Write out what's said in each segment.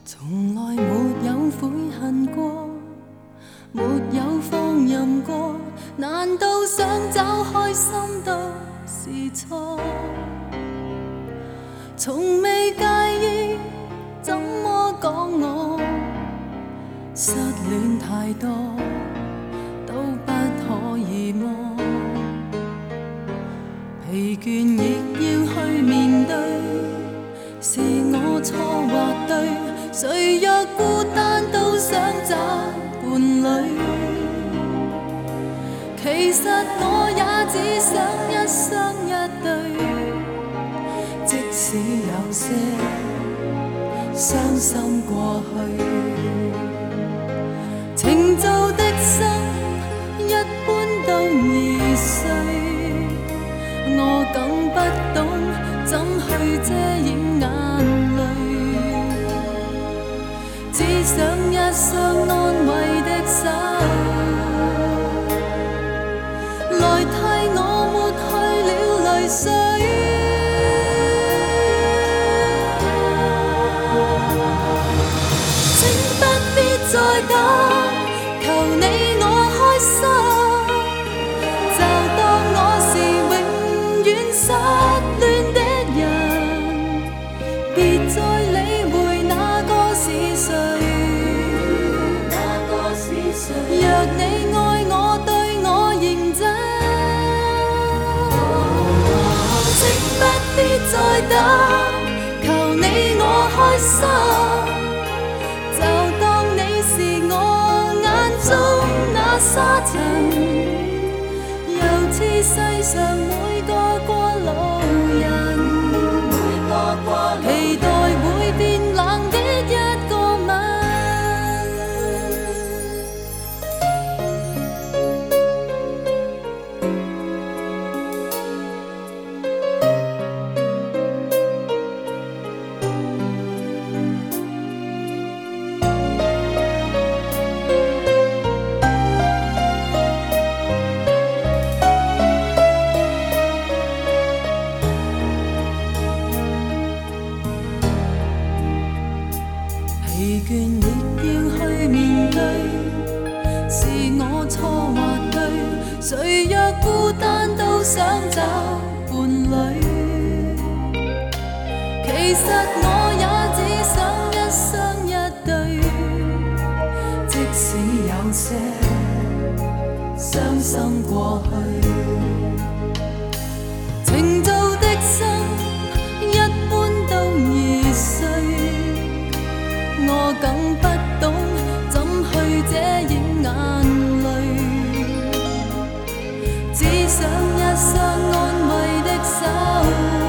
從來沒有悔恨過，沒有放任過，難道想找開心都是錯？從未介意怎麼講我失戀太多，都不可以麼？疲倦亦要去面對，是我錯或對？誰若孤單都想找伴侶，其實我也只想一生一對，即使有些傷心過去，情造的心一般都易碎，我更不懂怎去遮掩眼淚，只想一雙安慰的手來替我抹去了淚水。請不必再等，求你我開心，就當我是永遠失戀的人，別再理會那個是誰。若你愛我對我認真，請不必再等，求你我開心，就當你是我眼中那沙塵，又似世上每個過路人，期待會變冷的一個吻。疲倦亦要去面對，是我錯或對？誰若孤單都想找伴侶，其實我也只想一生一對，即使有些傷心過去，情造的心一般都易碎，我更不懂怎去遮掩眼淚，只想一雙安慰的手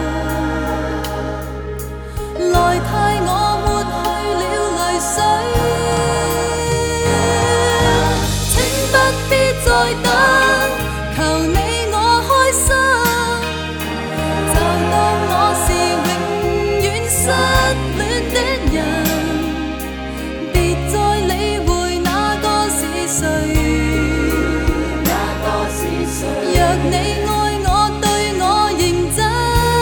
來替我抹去了淚水。請不必再等，求你我開心，就當我是永遠失戀的人，若你愛我對我認真，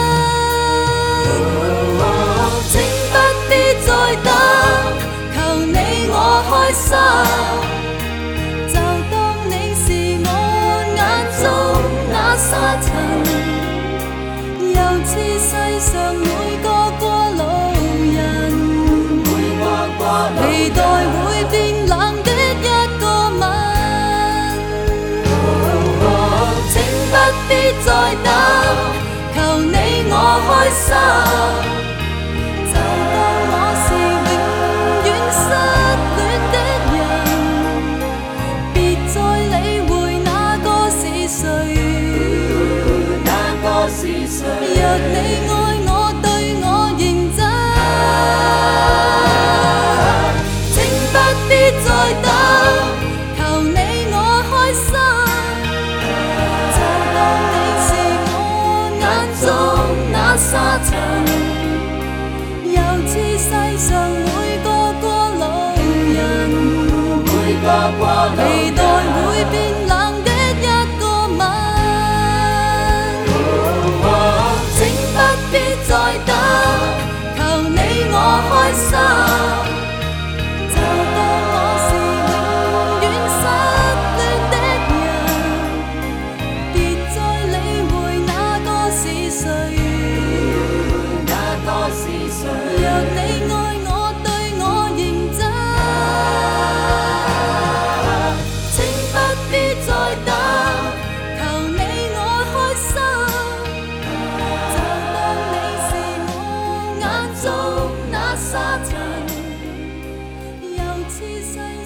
請不必再等，求你我開心，就當你是我眼中那沙塵，又似世上每個過路人，期待會變冷的一個吻。不必再等，求你我開心，就當我是永遠失戀的人，別再理會那個是誰。若你愛我對我認真，請不必再等，求你我開心，沙塵，又似世上每個過路人，期待會變冷的一個吻。請不必再等，求你我開心。 中那沙塵，又似世